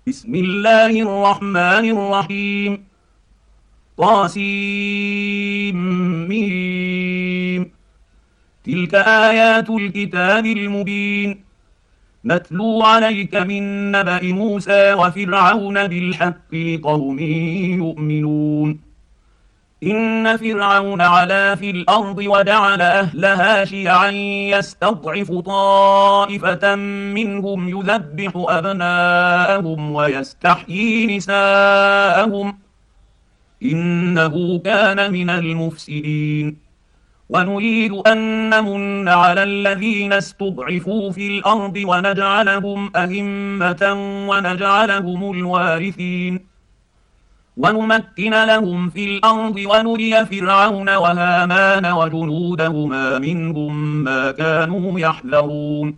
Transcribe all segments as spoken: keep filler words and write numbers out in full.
بسم الله الرحمن الرحيم. طاسيم. تلك آيات الكتاب المبين، نتلو عليك من نبأ موسى وفرعون بالحق لقوم يؤمنون. إن فرعون علا في الأرض وجعل أهلها شيعا يستضعف طائفة منهم يذبح أبناءهم ويستحيي نساءهم، إنه كان من المفسدين. ونريد أن نمن على الذين استضعفوا في الأرض ونجعلهم أئمة ونجعلهم الوارثين، ونمكن لهم في الأرض ونري فرعون وهامان وجنودهما منهم ما كانوا يحذرون.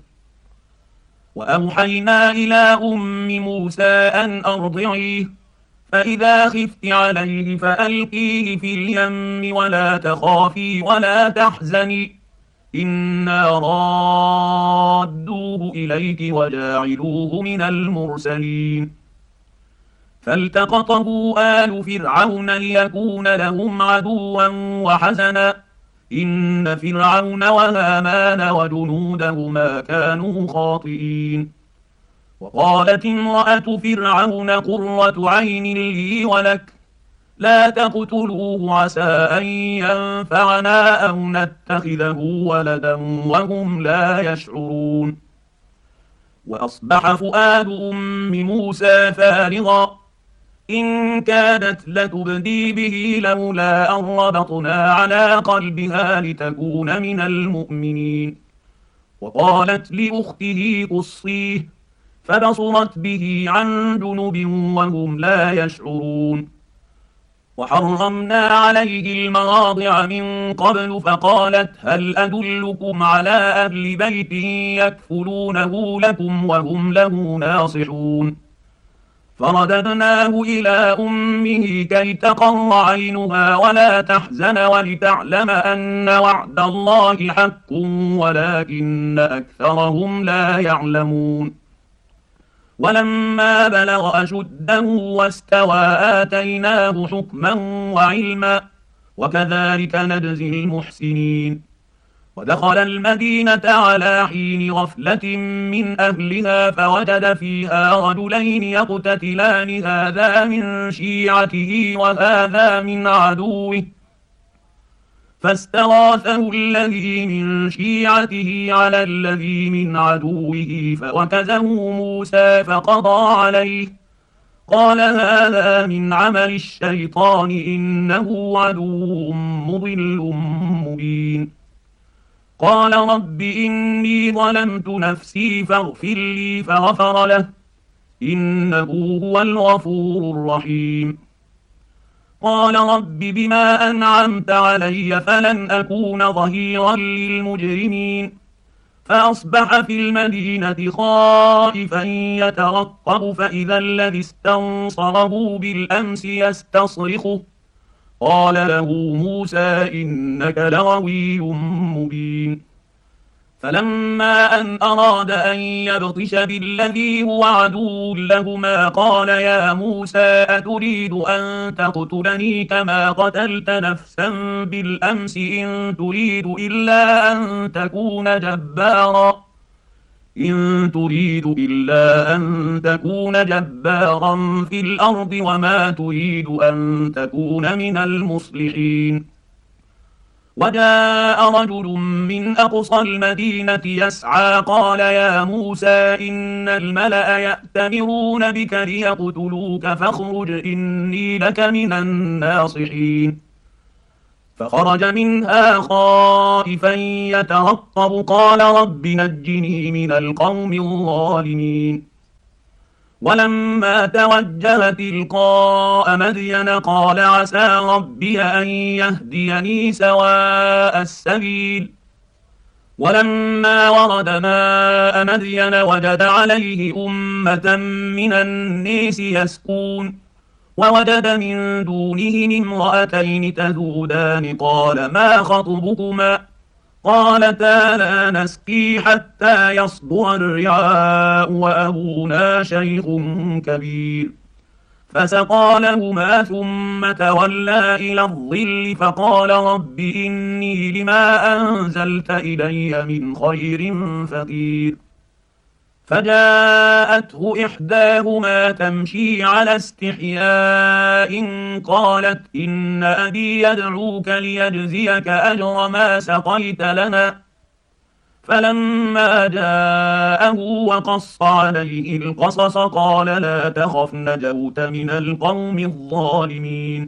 وأوحينا إلى أم موسى أن أرضعيه، فإذا خفت عليه فألقيه في اليم ولا تخافي ولا تحزني، إنا رادوه إليك وجاعلوه من المرسلين. فالتقطه آل فرعون ليكون لهم عدوا وحزنا، إن فرعون وهامان وجنودهما كانوا خاطئين. وقالت امرأة فرعون قرة عين لي ولك، لا تقتلوه عسى أن ينفعنا أو نتخذه ولدا وهم لا يشعرون. وأصبح فؤاد أم موسى فارغا، إن كادت لتبدي به لولا أن ربطنا على قلبها لتكون من المؤمنين. وقالت لأخته قصيه، فبصرت به عن جنب وهم لا يشعرون. وحرمنا عليه المراضع من قبل فقالت هل أدلكم على أهل بيت يكفلونه لكم وهم له ناصحون. فرددناه إلى أمه كي تقر عينها ولا تحزن ولتعلم أن وعد الله حق ولكن أكثرهم لا يعلمون. ولما بلغ أشده واستوى آتيناه حكما وعلما، وكذلك نجزي المحسنين. ودخل المدينة على حين غفلة من أهلها فوجد فيها رجلين يقتتلان، هذا من شيعته وهذا من عدوه، فاستغاثه الذي من شيعته على الذي من عدوه فوكزه موسى فقضى عليه، قال هذا من عمل الشيطان إنه عدو مضل مبين. قال رب إني ظلمت نفسي فاغفر لي فغفر له، إنه هو الغفور الرحيم. قال رب بما أنعمت علي فلن أكون ظهيرا للمجرمين. فأصبح في المدينة خائفا يترقب فإذا الذي استنصره بالأمس يستصرخه، قال له موسى إنك لغوي مبين. فلما أن أراد أن يبطش بالذي هو عدو لهما قال يا موسى أتريد أن تقتلني كما قتلت نفسا بالأمس إن تريد إلا أن تكون جبارا إن تريد إلا أن تكون جبارا في الأرض وما تريد أن تكون من المصلحين. وجاء رجل من أقصى المدينة يسعى قال يا موسى إن الملأ يأتمرون بك ليقتلوك فاخرج إني لك من الناصحين. فخرج منها خائفا يترقب قال رب نجني من القوم الظالمين. ولما توجه تلقاء مدين قال عسى ربي أن يهديني سواء السبيل. ولما ورد ماء مدين وجد عليه أمة من الناس يسقون، ووجد من دونهم امرأتين تذودان قال ما خطبكما قالتا لا نسقي حتى يصدر الرعاء وأبونا شيخ كبير فسقى لهما ثم تولى إلى الظل فقال رب إني لما أنزلت إلي من خير فقير فجاءته إحداهما تمشي على استحياء قالت إن أبي يدعوك ليجزيك أجر ما سقيت لنا فلما جاءه وقص عليه القصص قال لا تخف نجوت من القوم الظالمين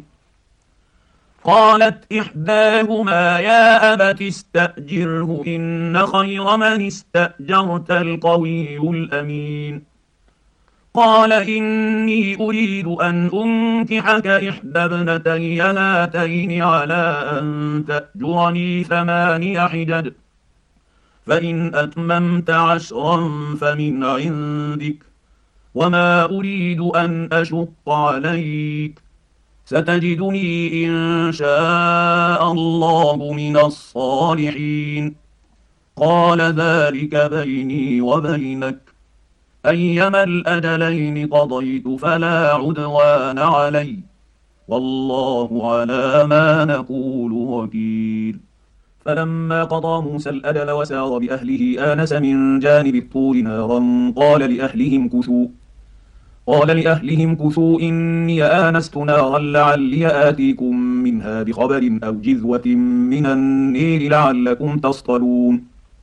قالت إحداهما يا أبت استأجره إن خير من استأجرت القوي الأمين قال إني أريد أن أنكحك إحدى ابنتي هاتين على أن تأجرني ثماني حجج فإن أتممت عشرا فمن عندك وما أريد أن أشق عليك ستجدني إن شاء الله من الصالحين قال ذلك بيني وبينك أيما الأجلين قضيت فلا عدوان علي والله على ما نقول وكيل فلما قضى موسى الأجل وسار بأهله آنس من جانب الطور نارا قال لأهلهم كثوا قال لأهلهم كثوا إني آنست نارا لعلي آتيكم منها بخبر أو جذوة من النير لعلكم تصطلون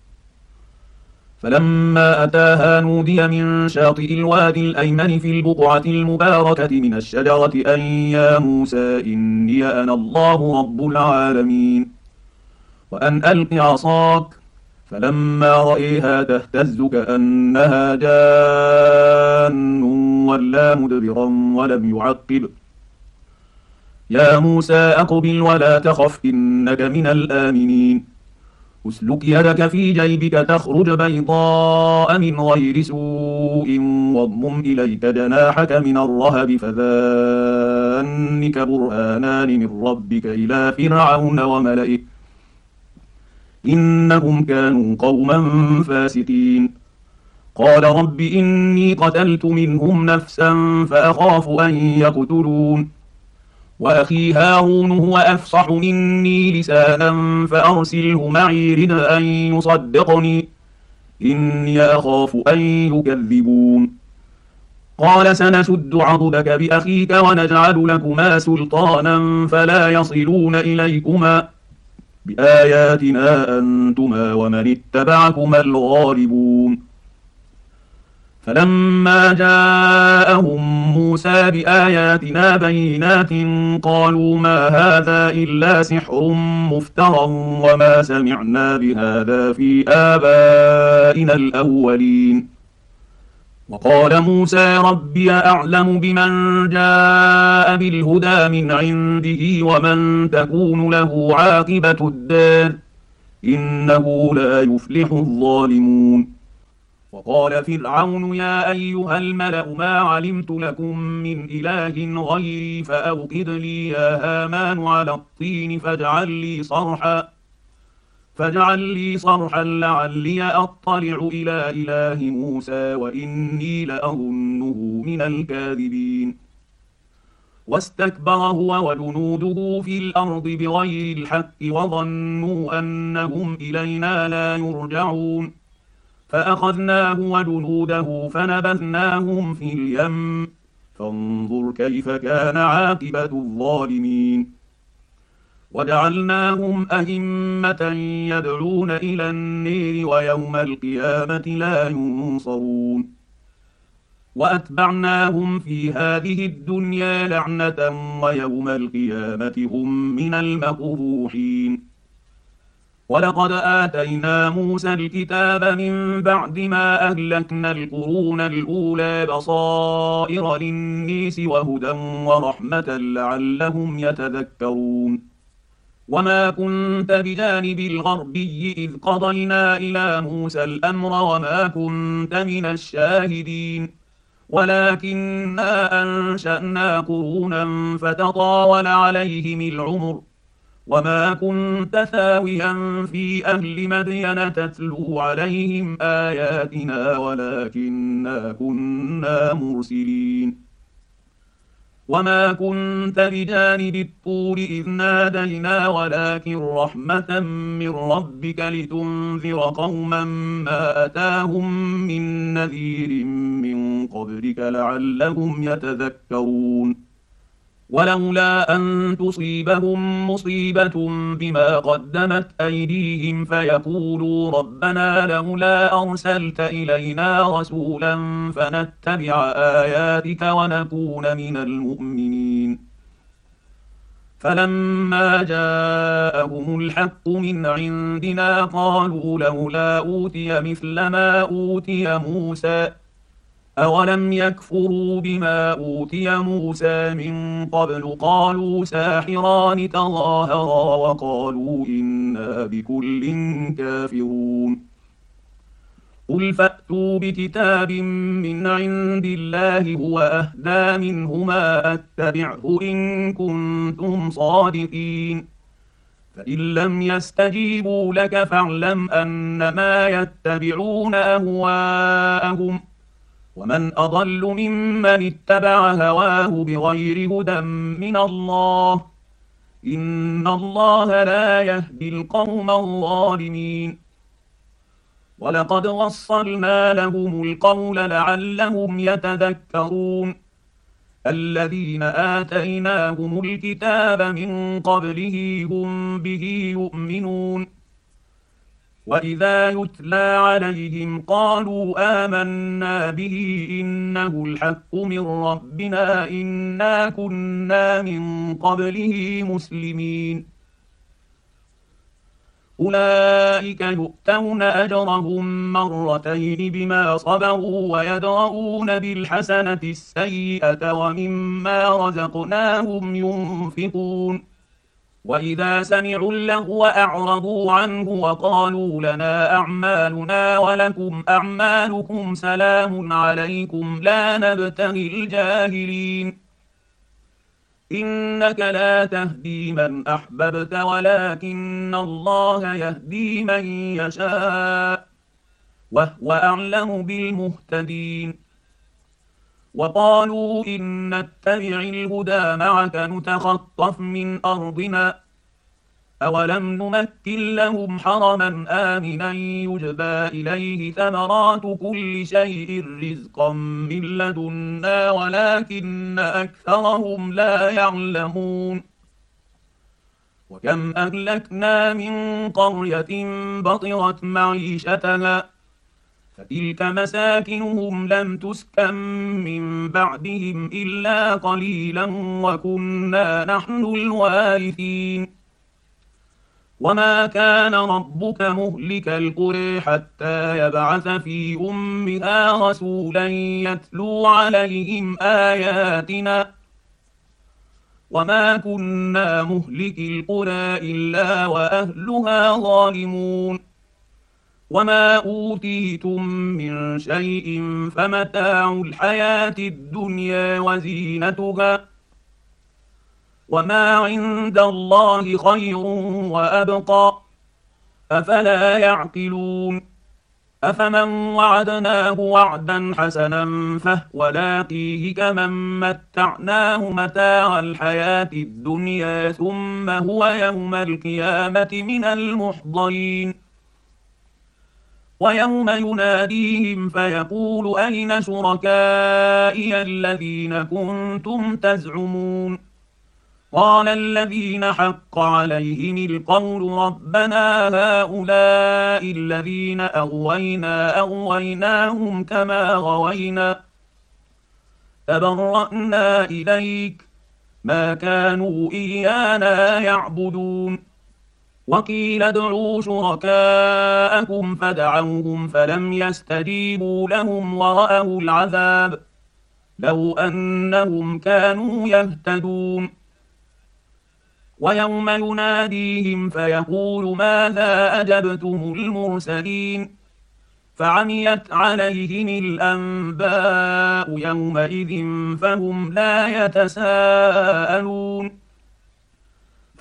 فلما أتاها نودي من شاطئ الوادي الأيمن في البقعة المباركة من الشجرة أن يا موسى إني أنا الله رب العالمين وأن ألق عصاك فلما رأيها تهتز كأنها جان ولا مدبرا ولم يعقب يا موسى أقبل ولا تخف إنك من الآمنين اسلك يدك في جيبك تخرج بيضاء من غير سوء واضمم إليك جناحك من الرهب فذانك برهانان من ربك إلى فرعون وملئه إنهم كانوا قوما فاسقين قال رب إني قتلت منهم نفسا فأخاف أن يقتلون وأخي هارون هو أفصح مني لسانا فأرسله معي رد أن يصدقني إني أخاف أن يكذبون قال سنشد عضدك بأخيك ونجعل لكما سلطانا فلا يصلون إليكما بآياتنا أنتما ومن اتبعكما الغالبون فلما جاءهم موسى بآياتنا بينات قالوا ما هذا إلا سحر مفترى وما سمعنا بهذا في آبائنا الأولين وقال موسى ربي أعلم بمن جاء بالهدى من عنده ومن تكون له عاقبة الدار إنه لا يفلح الظالمون وقال فرعون يا أيها الملأ ما علمت لكم من إله غيري فأوقد لي يا هامان على الطين فاجعل لي صرحا فاجعل لي صرحا لعلي أطلع إلى إله موسى وإني لأظنه من الكاذبين واستكبر هو وجنوده في الأرض بغير الحق وظنوا أنهم إلينا لا يرجعون فأخذناه وجنوده فنبذناهم في اليم فانظر كيف كان عاقبة الظالمين وجعلناهم أئمة يدعون إلى النير ويوم القيامة لا ينصرون وأتبعناهم في هذه الدنيا لعنة ويوم القيامة هم من المقبوحين ولقد آتينا موسى الكتاب من بعد ما أهلكنا القرون الأولى بصائر للناس وهدى ورحمة لعلهم يتذكرون وما كنت بجانب الغربي إذ قضينا إلى موسى الأمر وما كنت من الشاهدين ولكننا أنشأنا قرونا فتطاول عليهم العمر وما كنت ثاويا في أهل مدين تتلو عليهم آياتنا ولكنا كنا مرسلين. وما كنت بجانب الطور إذ نادينا ولكن رحمة من ربك لتنذر قوما ما أتاهم من نذير من قبلك لعلهم يتذكرون. ولولا أن تصيبهم مصيبة بما قدمت أيديهم فيقولوا ربنا لولا أرسلت إلينا رسولا فنتبع آياتك ونكون من المؤمنين. فلما جاءهم الحق من عندنا قالوا لولا أوتي مثل ما أوتي موسى أولم يكفروا بما أوتي موسى من قبل قالوا ساحران تظاهرا وقالوا إنا بكل كافرون. قل فأتوا بكتاب من عند الله هو أهدى منهما أتبعه إن كنتم صادقين. فإن لم يستجيبوا لك فاعلم أنما يتبعون أهواءهم ومن أضل ممن اتبع هواه بغير هدى من الله إن الله لا يهدي القوم الظالمين. ولقد وصلنا لهم القول لعلهم يتذكرون. الذين آتيناهم الكتاب من قبله هم به يؤمنون. وإذا يتلى عليهم قالوا آمنا به إنه الحق من ربنا إنا كنا من قبله مسلمين. أولئك يؤتون أجرهم مرتين بما صبروا ويدرؤون بالحسنة السيئة ومما رزقناهم ينفقون. وإذا سمعوا اللغو أعرضوا عنه وقالوا لنا أعمالنا ولكم أعمالكم سلام عليكم لا نبتغي الجاهلين. إنك لا تهدي من أحببت ولكن الله يهدي من يشاء وهو أعلم بالمهتدين. وقالوا إن نتبع الهدى معك نتخطف من أرضنا أولم نمكن لهم حرما آمنا يجبى إليه ثمرات كل شيء رزقا من لدنا ولكن أكثرهم لا يعلمون. وكم أهلكنا من قرية بطرت معيشتها فتلك مساكنهم لم تسكن من بعدهم إلا قليلا وكنا نحن الوارثين. وما كان ربك مهلك القرى حتى يبعث في أمها رسولا يتلو عليهم آياتنا وما كنا مهلك القرى إلا وأهلها ظالمون. وما أوتيتم من شيء فمتاع الحياة الدنيا وزينتها وما عند الله خير وأبقى أفلا يعقلون. أفمن وعدناه وعدا حسنا فهو لاقيه كمن متعناه متاع الحياة الدنيا ثم هو يوم القيامة من المحضرين. ويوم يناديهم فيقول أين شركائي الذين كنتم تزعمون قال الذين حق عليهم القول ربنا هؤلاء الذين أغوينا أغويناهم كما غوينا تبرأنا إليك ما كانوا إيانا يعبدون. وقيل ادعوا شركاءكم فدعوهم فلم يستجيبوا لهم ورأوا العذاب لو أنهم كانوا يهتدون. ويوم يناديهم فيقول ماذا أجبتم المرسلين فعميت عليهم الأنباء يومئذ فهم لا يتساءلون.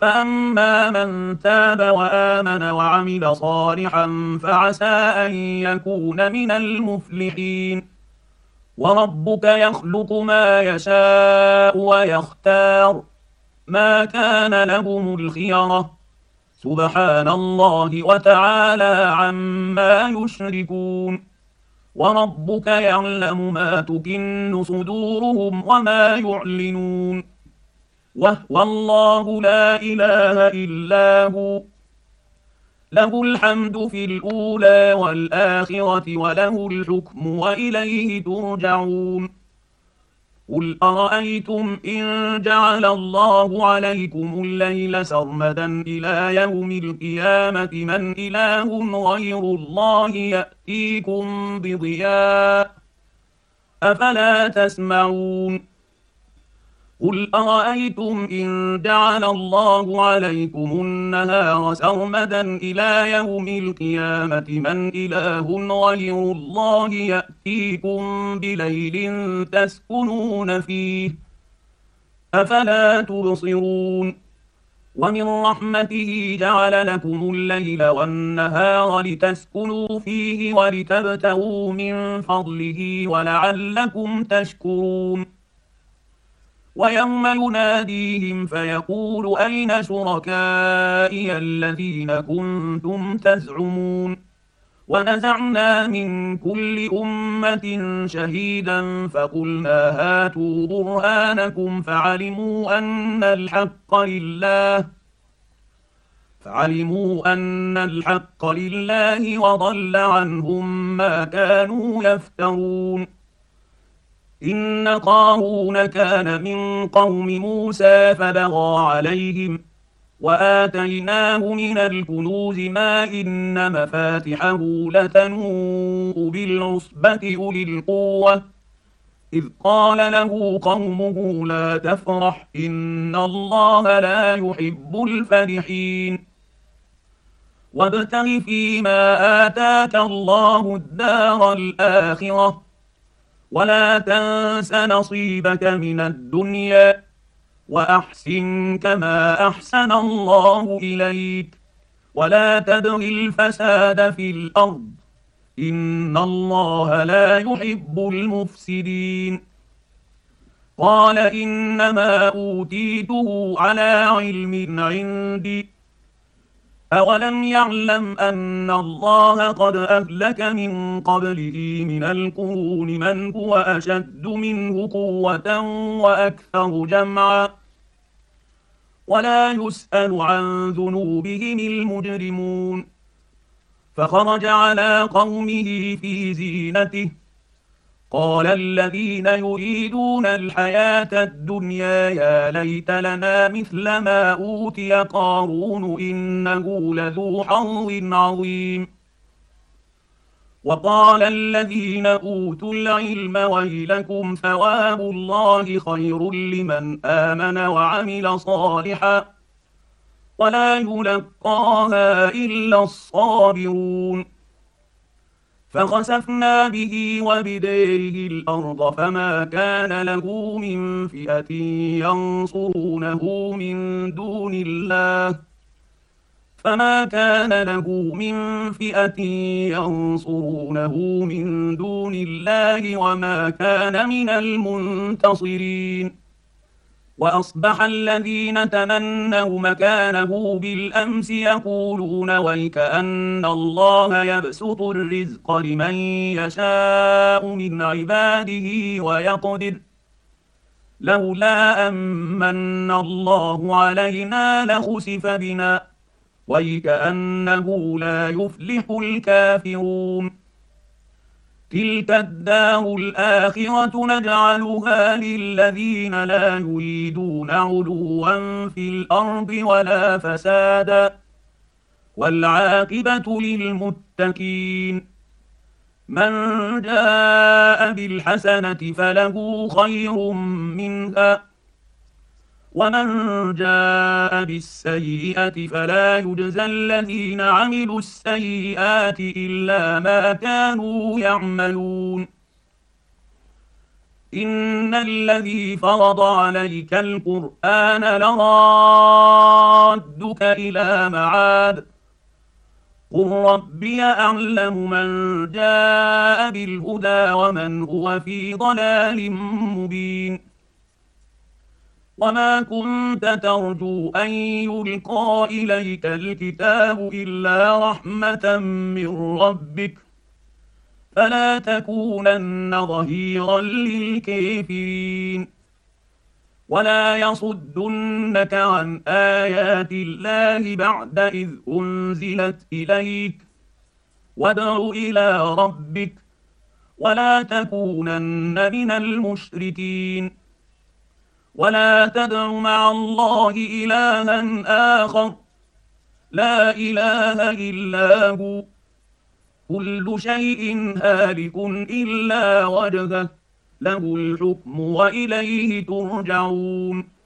فأما من تاب وآمن وعمل صالحا فعسى أن يكون من المفلحين. وربك يخلق ما يشاء ويختار، ما كان لهم الخيرة، سبحان الله وتعالى عما يشركون. وربك يعلم ما تكن صدورهم وما يعلنون، وهو الله لا إله إلا هو، له الحمد في الأولى والآخرة وله الحكم وإليه ترجعون. قل أرأيتم إن جعل الله عليكم الليل سرمدا إلى يوم القيامة من إله غير الله يأتيكم بضياء، أفلا تسمعون. قل أرأيتم إن جعل الله عليكم النهار سرمدا إلى يوم القيامة من إله غير الله يأتيكم بليل تسكنون فيه، أفلا تبصرون. ومن رحمته جعل لكم الليل والنهار لتسكنوا فيه ولتبتغوا من فضله ولعلكم تشكرون. ويوم يناديهم فيقول أين شركائي الذين كنتم تزعمون، ونزعنا من كل أمة شهيدا فقلنا هاتوا برهانكم فعلموا أن الحق لله فعلموا أن الحق لله وضل عنهم ما كانوا يفترون. إن قارون كان من قوم موسى فبغى عليهم وآتيناه من الكنوز ما إن مفاتحه لتنوء بالعصبة أولي القوة إذ قال له قومه لا تفرح إن الله لا يحب الفرحين. وابتغ فيما آتاك الله الدار الآخرة ولا تنس نصيبك من الدنيا وأحسن كما أحسن الله إليك ولا تبغ الفساد في الأرض إن الله لا يحب المفسدين. قال إنما أوتيته على علم عندي أولم يعلم أن الله قد أهلك من قبله من القرون من هو أشد منه قوة وأكثر جمعا ولا يسأل عن ذنوبهم المجرمون. فخرج على قومه في زينته قال الذين يريدون الحياة الدنيا يا ليت لنا مثل ما أوتي قارون إنه لذو حظ عظيم. وقال الذين أوتوا العلم ويلكم ثواب الله خير لمن آمن وعمل صالحا ولا يلقاها إلا الصابرون. فخسفنا به وبداره الأرض فما كان له من فئة ينصرونه من دون الله فما كان له من فئة ينصرونه من دون الله وما كان من المنتصرين. وأصبح الذين تمنوا مكانه بالأمس يقولون ويكأن الله يبسط الرزق لمن يشاء من عباده ويقدر لولا أمن الله علينا لخسف بنا ويكأنه لا يفلح الكافرون. تلك الدار الآخرة نجعلها للذين لا يريدون علوا في الأرض ولا فسادا والعاقبة للمتقين. من جاء بالحسنة فله خير منها ومن جاء بالسيئة فلا يجزى الذين عملوا السيئات إلا ما كانوا يعملون. إن الذي فرض عليك القرآن لرادك إلى معاد قل ربي أعلم من جاء بالهدى ومن هو في ضلال مبين وما كنت ترجو أن يلقى إليك الكتاب إلا رحمة من ربك فلا تكونن ظهيرا للكافرين ولا يصدنك عن آيات الله بعد إذ أنزلت إليك وادع إلى ربك ولا تكونن من المشركين ولا تدع مع الله إلها آخر لا إله إلا هو كل شيء هالك إلا وجهه له الحكم وإليه ترجعون